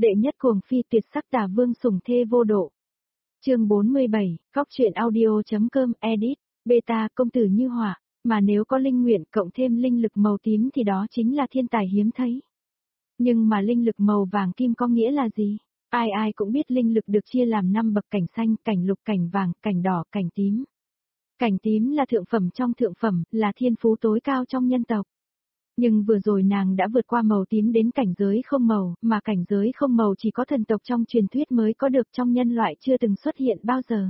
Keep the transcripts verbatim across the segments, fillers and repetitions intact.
Đệ nhất cuồng phi tuyệt sắc tà vương sủng thê vô độ. Chương bốn mươi bảy, Góc truyện audio.com edit, beta công tử như hỏa, mà nếu có linh nguyện cộng thêm linh lực màu tím thì đó chính là thiên tài hiếm thấy. Nhưng mà linh lực màu vàng kim có nghĩa là gì? Ai ai cũng biết linh lực được chia làm năm bậc: cảnh xanh, cảnh lục, cảnh vàng, cảnh đỏ, cảnh tím. Cảnh tím là thượng phẩm trong thượng phẩm, là thiên phú tối cao trong nhân tộc. Nhưng vừa rồi nàng đã vượt qua màu tím đến cảnh giới không màu, mà cảnh giới không màu chỉ có thần tộc trong truyền thuyết mới có được, trong nhân loại chưa từng xuất hiện bao giờ.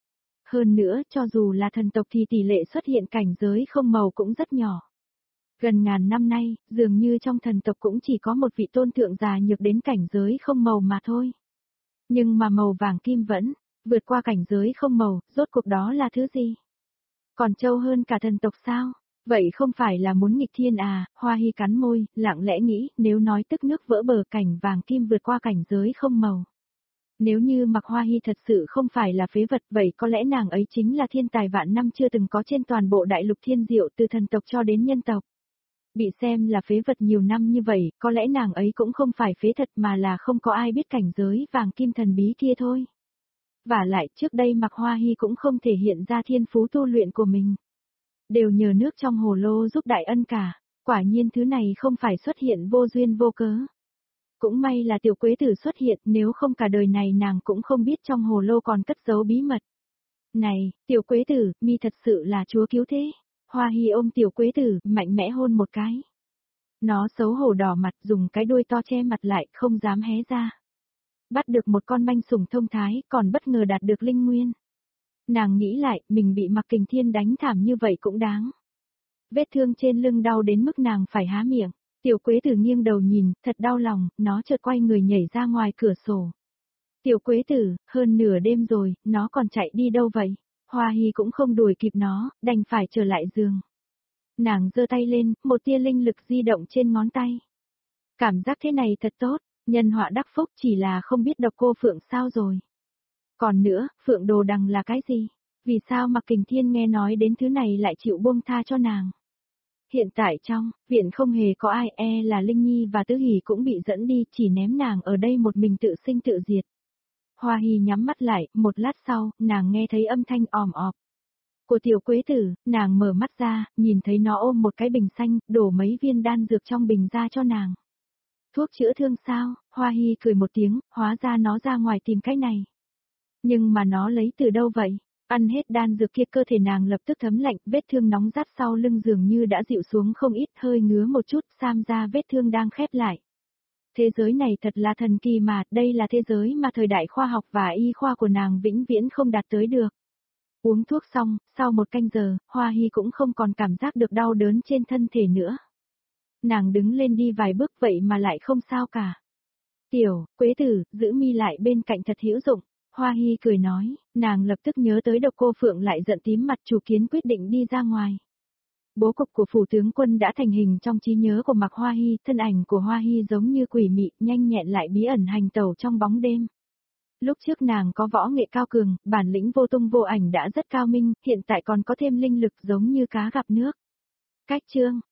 Hơn nữa, cho dù là thần tộc thì tỷ lệ xuất hiện cảnh giới không màu cũng rất nhỏ. Gần ngàn năm nay, dường như trong thần tộc cũng chỉ có một vị tôn thượng già nhược đến cảnh giới không màu mà thôi. Nhưng mà màu vàng kim vẫn vượt qua cảnh giới không màu, rốt cuộc đó là thứ gì? Còn trâu hơn cả thần tộc sao? Vậy không phải là muốn nghịch thiên à? Hoa Hy cắn môi, lặng lẽ nghĩ, nếu nói tức nước vỡ bờ cảnh vàng kim vượt qua cảnh giới không màu. Nếu như Mạc Hoa Hy thật sự không phải là phế vật, vậy có lẽ nàng ấy chính là thiên tài vạn năm chưa từng có trên toàn bộ đại lục thiên diệu, từ thần tộc cho đến nhân tộc. Bị xem là phế vật nhiều năm như vậy, có lẽ nàng ấy cũng không phải phế thật mà là không có ai biết cảnh giới vàng kim thần bí kia thôi. Vả lại trước đây Mạc Hoa Hy cũng không thể hiện ra thiên phú tu luyện của mình. Đều nhờ nước trong hồ lô giúp đại ân cả, quả nhiên thứ này không phải xuất hiện vô duyên vô cớ. Cũng may là tiểu quế tử xuất hiện, nếu không cả đời này nàng cũng không biết trong hồ lô còn cất giấu bí mật. Này, tiểu quế tử, mi thật sự là chúa cứu thế. Hoa Hy ôm tiểu quế tử, mạnh mẽ hôn một cái. Nó xấu hổ đỏ mặt, dùng cái đuôi to che mặt lại, không dám hé ra. Bắt được một con manh sủng thông thái, còn bất ngờ đạt được linh nguyên. Nàng nghĩ lại, mình bị Mạc Kình Thiên đánh thảm như vậy cũng đáng. Vết thương trên lưng đau đến mức nàng phải há miệng. Tiểu quế tử nghiêng đầu nhìn, thật đau lòng, nó chợt quay người nhảy ra ngoài cửa sổ. Tiểu quế tử, hơn nửa đêm rồi, nó còn chạy đi đâu vậy? Hoa Hy cũng không đuổi kịp nó, đành phải trở lại giường. Nàng giơ tay lên, một tia linh lực di động trên ngón tay. Cảm giác thế này thật tốt, nhân họa đắc phúc, chỉ là không biết độc cô Phượng sao rồi. Còn nữa, Phượng Đồ Đằng là cái gì? Vì sao Mạc Kình Thiên nghe nói đến thứ này lại chịu buông tha cho nàng? Hiện tại trong viện không hề có ai, e là Linh Nhi và Tứ Hỷ cũng bị dẫn đi, chỉ ném nàng ở đây một mình tự sinh tự diệt. Hoa Hy nhắm mắt lại, một lát sau, nàng nghe thấy âm thanh òm ọp của tiểu quế tử, nàng mở mắt ra, nhìn thấy nó ôm một cái bình xanh, đổ mấy viên đan dược trong bình ra cho nàng. Thuốc chữa thương sao? Hoa Hy cười một tiếng, hóa ra nó ra ngoài tìm cái này. Nhưng mà nó lấy từ đâu vậy? Ăn hết đan dược kia cơ thể nàng lập tức thấm lạnh, vết thương nóng rát sau lưng dường như đã dịu xuống không ít, hơi ngứa một chút, xem ra vết thương đang khép lại. Thế giới này thật là thần kỳ mà, đây là thế giới mà thời đại khoa học và y khoa của nàng vĩnh viễn không đạt tới được. Uống thuốc xong, sau một canh giờ, Hoa Hy cũng không còn cảm giác được đau đớn trên thân thể nữa. Nàng đứng lên đi vài bước vậy mà lại không sao cả. Tiểu, quế tử, giữ mi lại bên cạnh thật hữu dụng. Hoa Hy cười nói, nàng lập tức nhớ tới độc cô Phượng lại giận tím mặt, chủ kiến quyết định đi ra ngoài. Bố cục của phủ tướng quân đã thành hình trong trí nhớ của Mạc Hoa Hy, thân ảnh của Hoa Hy giống như quỷ mị, nhanh nhẹn lại bí ẩn hành tẩu trong bóng đêm. Lúc trước nàng có võ nghệ cao cường, bản lĩnh vô tung vô ảnh đã rất cao minh, hiện tại còn có thêm linh lực giống như cá gặp nước. Cách chương,